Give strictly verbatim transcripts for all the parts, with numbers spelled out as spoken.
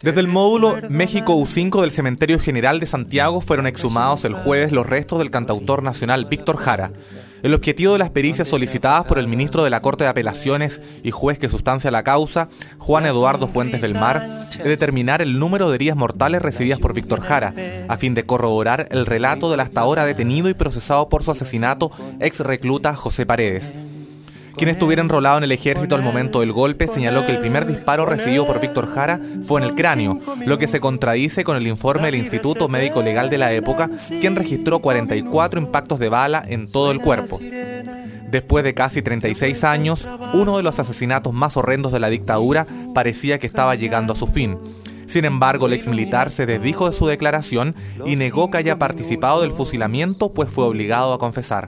Desde el módulo México U cinco del Cementerio General de Santiago fueron exhumados el jueves los restos del cantautor nacional Víctor Jara. El objetivo de las pericias solicitadas por el ministro de la Corte de Apelaciones y juez que sustancia la causa, Juan Eduardo Fuentes del Mar, es determinar el número de heridas mortales recibidas por Víctor Jara, a fin de corroborar el relato del hasta ahora detenido y procesado por su asesinato ex recluta José Paredes. Quien estuviera enrolado en el ejército al momento del golpe señaló que el primer disparo recibido por Víctor Jara fue en el cráneo, lo que se contradice con el informe del Instituto Médico Legal de la época, quien registró cuarenta y cuatro impactos de bala en todo el cuerpo. Después de casi treinta y seis años, uno de los asesinatos más horrendos de la dictadura parecía que estaba llegando a su fin. Sin embargo, el exmilitar se desdijo de su declaración y negó que haya participado del fusilamiento, pues fue obligado a confesar.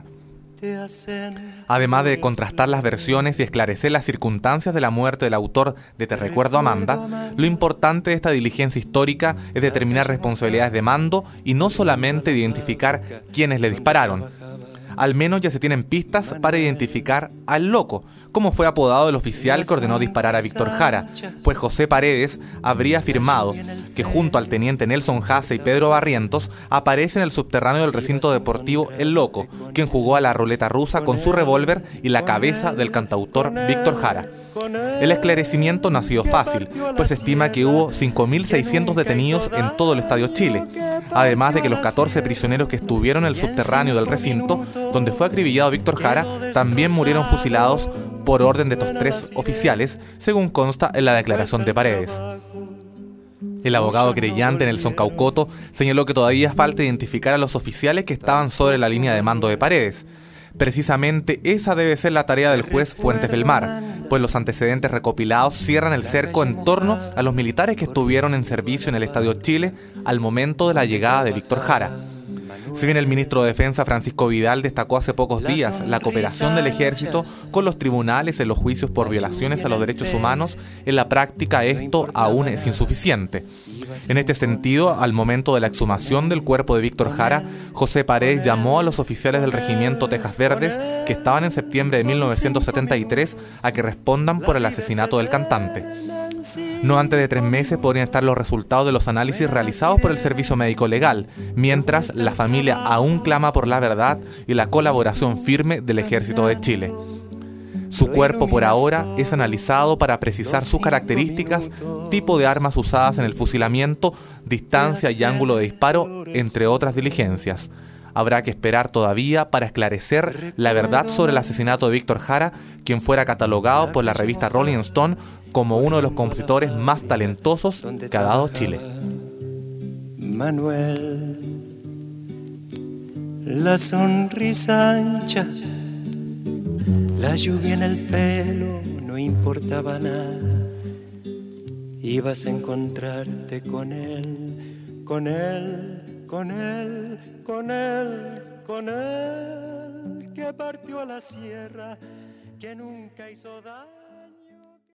Además de contrastar las versiones y esclarecer las circunstancias de la muerte del autor de Te Recuerdo Amanda, lo importante de esta diligencia histórica es determinar responsabilidades de mando y no solamente de identificar quiénes le dispararon. Al menos ya se tienen pistas para identificar al loco, como fue apodado el oficial que ordenó disparar a Víctor Jara, pues José Paredes habría afirmado que junto al teniente Nelson Hasse y Pedro Barrientos aparece en el subterráneo del recinto deportivo El Loco, quien jugó a la ruleta rusa con su revólver y la cabeza del cantautor Víctor Jara. El esclarecimiento no ha sido fácil, pues se estima que hubo cinco mil seiscientos detenidos en todo el Estadio Chile, además de que los catorce prisioneros que estuvieron en el subterráneo del recinto, donde fue acribillado Víctor Jara, también murieron fusilados por orden de estos tres oficiales, según consta en la declaración de Paredes. El abogado querellante Nelson Caucoto señaló que todavía falta identificar a los oficiales que estaban sobre la línea de mando de Paredes. Precisamente esa debe ser la tarea del juez Fuentes del Mar, pues los antecedentes recopilados cierran el cerco en torno a los militares que estuvieron en servicio en el Estadio Chile al momento de la llegada de Víctor Jara. Si bien el ministro de Defensa Francisco Vidal destacó hace pocos días la cooperación del ejército con los tribunales en los juicios por violaciones a los derechos humanos, en la práctica esto aún es insuficiente. En este sentido, al momento de la exhumación del cuerpo de Víctor Jara, José Paredes llamó a los oficiales del regimiento Tejas Verdes que estaban en septiembre de mil novecientos setenta y tres a que respondan por el asesinato del cantante. No antes de tres meses podrían estar los resultados de los análisis realizados por el Servicio Médico Legal, mientras la familia aún clama por la verdad y la colaboración firme del Ejército de Chile. Su cuerpo por ahora es analizado para precisar sus características, tipo de armas usadas en el fusilamiento, distancia y ángulo de disparo, entre otras diligencias. Habrá que esperar todavía para esclarecer la verdad sobre el asesinato de Víctor Jara, quien fuera catalogado por la revista Rolling Stone como uno de los compositores más talentosos que ha dado Chile. Manuel, la sonrisa ancha, la lluvia en el pelo, no importaba nada. Ibas a encontrarte con él, con él, con él, con él, con él, que partió a la sierra, que nunca hizo daño.